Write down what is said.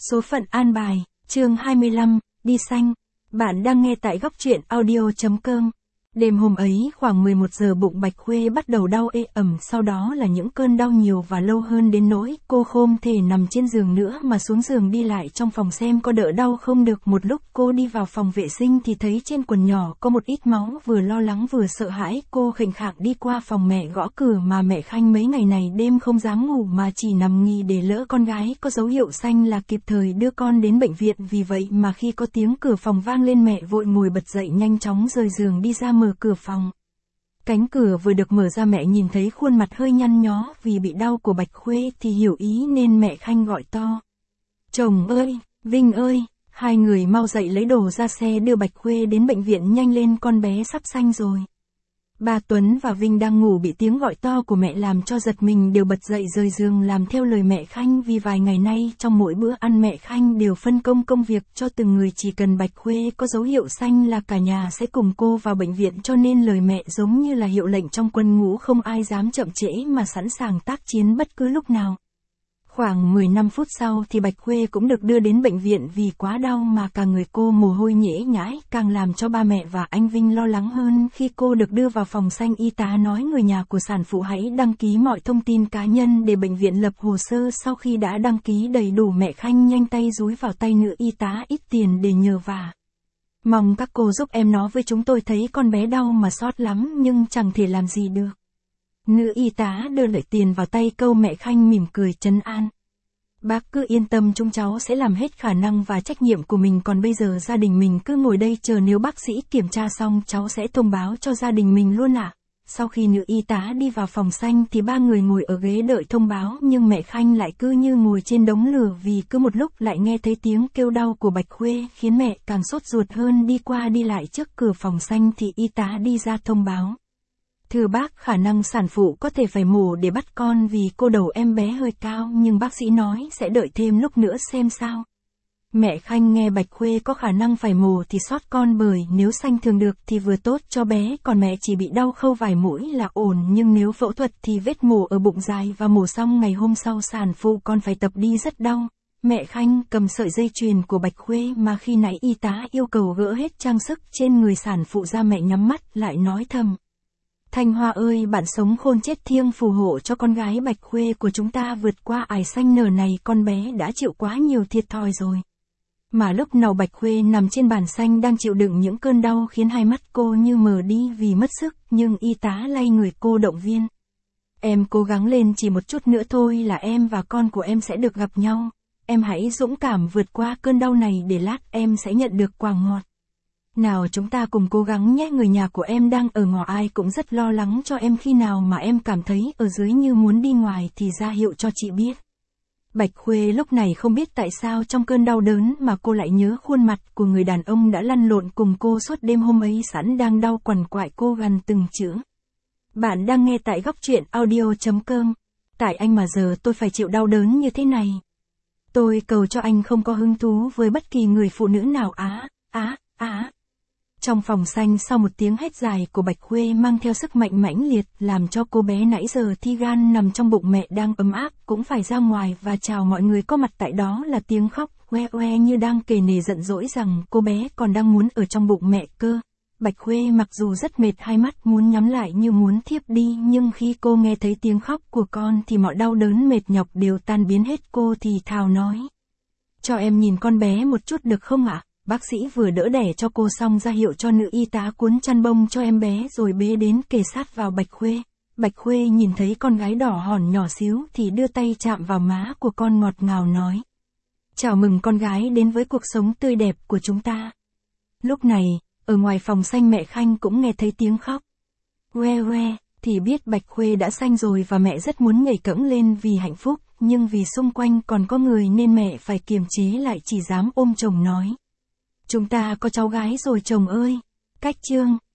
Số phận an bài, chương 25, đi xanh. Bạn đang nghe tại góc truyện audio.com. Đêm hôm ấy khoảng 11 giờ bụng Bạch Khuê bắt đầu đau ê ẩm, sau đó là những cơn đau nhiều và lâu hơn đến nỗi cô không thể nằm trên giường nữa mà xuống giường đi lại trong phòng xem có đỡ đau không được. Một lúc cô đi vào phòng vệ sinh thì thấy trên quần nhỏ có một ít máu, vừa lo lắng vừa sợ hãi, cô khệnh khạng đi qua phòng mẹ gõ cửa mà mẹ Khanh mấy ngày này đêm không dám ngủ mà chỉ nằm nghỉ để lỡ con gái có dấu hiệu xanh là kịp thời đưa con đến bệnh viện. Vì vậy mà khi có tiếng cửa phòng vang lên mẹ vội ngồi bật dậy nhanh chóng rời giường đi ra mở cửa phòng. Cánh cửa vừa được mở ra mẹ nhìn thấy khuôn mặt hơi nhăn nhó vì bị đau của Bạch Khuê thì hiểu ý nên mẹ Khanh gọi to. Chồng ơi, Vinh ơi, hai người mau dậy lấy đồ ra xe đưa Bạch Khuê đến bệnh viện nhanh lên, con bé sắp xanh rồi. Ba Tuấn và Vinh đang ngủ bị tiếng gọi to của mẹ làm cho giật mình, đều bật dậy rời giường làm theo lời mẹ Khanh. Vì vài ngày nay trong mỗi bữa ăn mẹ Khanh đều phân công công việc cho từng người, chỉ cần Bạch Khuê có dấu hiệu xanh là cả nhà sẽ cùng cô vào bệnh viện, cho nên lời mẹ giống như là hiệu lệnh trong quân ngũ, không ai dám chậm trễ mà sẵn sàng tác chiến bất cứ lúc nào. Khoảng 15 phút sau thì Bạch Khuê cũng được đưa đến bệnh viện, vì quá đau mà cả người cô mồ hôi nhễ nhãi, càng làm cho ba mẹ và anh Vinh lo lắng hơn. Khi cô được đưa vào phòng xanh, y tá nói người nhà của sản phụ hãy đăng ký mọi thông tin cá nhân để bệnh viện lập hồ sơ. Sau khi đã đăng ký đầy đủ, mẹ Khanh nhanh tay dúi vào tay nữ y tá ít tiền để nhờ vả. Mong các cô giúp em nó với, chúng tôi thấy con bé đau mà xót lắm nhưng chẳng thể làm gì được. Nữ y tá đưa lại tiền vào tay câu, mẹ Khanh mỉm cười trấn an. Bác cứ yên tâm, chúng cháu sẽ làm hết khả năng và trách nhiệm của mình, còn bây giờ gia đình mình cứ ngồi đây chờ, nếu bác sĩ kiểm tra xong cháu sẽ thông báo cho gia đình mình luôn ạ. Sau khi nữ y tá đi vào phòng xanh thì ba người ngồi ở ghế đợi thông báo, nhưng mẹ Khanh lại cứ như ngồi trên đống lửa, vì cứ một lúc lại nghe thấy tiếng kêu đau của Bạch Khuê khiến mẹ càng sốt ruột hơn. Đi qua đi lại trước cửa phòng xanh thì y tá đi ra thông báo. Thưa bác, khả năng sản phụ có thể phải mổ để bắt con vì cô đầu em bé hơi cao, nhưng bác sĩ nói sẽ đợi thêm lúc nữa xem sao. Mẹ Khanh nghe Bạch Khuê có khả năng phải mổ thì xót con, bởi nếu sanh thường được thì vừa tốt cho bé, còn mẹ chỉ bị đau khâu vài mũi là ổn, nhưng nếu phẫu thuật thì vết mổ ở bụng dài và mổ xong ngày hôm sau sản phụ còn phải tập đi rất đau. Mẹ Khanh cầm sợi dây chuyền của Bạch Khuê mà khi nãy y tá yêu cầu gỡ hết trang sức trên người sản phụ ra, mẹ nhắm mắt lại nói thầm. Thanh Hoa ơi, bạn sống khôn chết thiêng phù hộ cho con gái Bạch Khuê của chúng ta vượt qua ải xanh nở này, con bé đã chịu quá nhiều thiệt thòi rồi. Mà lúc nào Bạch Khuê nằm trên bàn xanh đang chịu đựng những cơn đau khiến hai mắt cô như mờ đi vì mất sức, nhưng y tá lay người cô động viên. Em cố gắng lên, chỉ một chút nữa thôi là em và con của em sẽ được gặp nhau. Em hãy dũng cảm vượt qua cơn đau này để lát em sẽ nhận được quả ngọt. Nào chúng ta cùng cố gắng nhé, người nhà của em đang ở ngõ, ai cũng rất lo lắng cho em, khi nào mà em cảm thấy ở dưới như muốn đi ngoài thì ra hiệu cho chị biết. Bạch Khuê lúc này không biết tại sao trong cơn đau đớn mà cô lại nhớ khuôn mặt của người đàn ông đã lăn lộn cùng cô suốt đêm hôm ấy, sẵn đang đau quằn quại cô gằn từng chữ. Bạn đang nghe tại góc truyện audio.com. Tại anh mà giờ tôi phải chịu đau đớn như thế này. Tôi cầu cho anh không có hứng thú với bất kỳ người phụ nữ nào. Trong phòng xanh, sau một tiếng hét dài của Bạch Khuê mang theo sức mạnh mãnh liệt, làm cho cô bé nãy giờ thi gan nằm trong bụng mẹ đang ấm áp cũng phải ra ngoài và chào mọi người có mặt tại đó, là tiếng khóc oe oe như đang kể nể giận dỗi rằng cô bé còn đang muốn ở trong bụng mẹ cơ. Bạch Khuê mặc dù rất mệt, hai mắt muốn nhắm lại như muốn thiếp đi, nhưng khi cô nghe thấy tiếng khóc của con thì mọi đau đớn mệt nhọc đều tan biến hết. Cô thì thào nói. Cho em nhìn con bé một chút được không ạ? Bác sĩ vừa đỡ đẻ cho cô xong ra hiệu cho nữ y tá cuốn chăn bông cho em bé rồi bế đến kề sát vào Bạch Khuê. Bạch Khuê nhìn thấy con gái đỏ hòn nhỏ xíu thì đưa tay chạm vào má của con ngọt ngào nói. Chào mừng con gái đến với cuộc sống tươi đẹp của chúng ta. Lúc này, ở ngoài phòng xanh mẹ Khanh cũng nghe thấy tiếng khóc. Oe oe, thì biết Bạch Khuê đã sanh rồi và mẹ rất muốn nhảy cẫng lên vì hạnh phúc, nhưng vì xung quanh còn có người nên mẹ phải kiềm chế lại, chỉ dám ôm chồng nói. Chúng ta có cháu gái rồi chồng ơi. Cách chương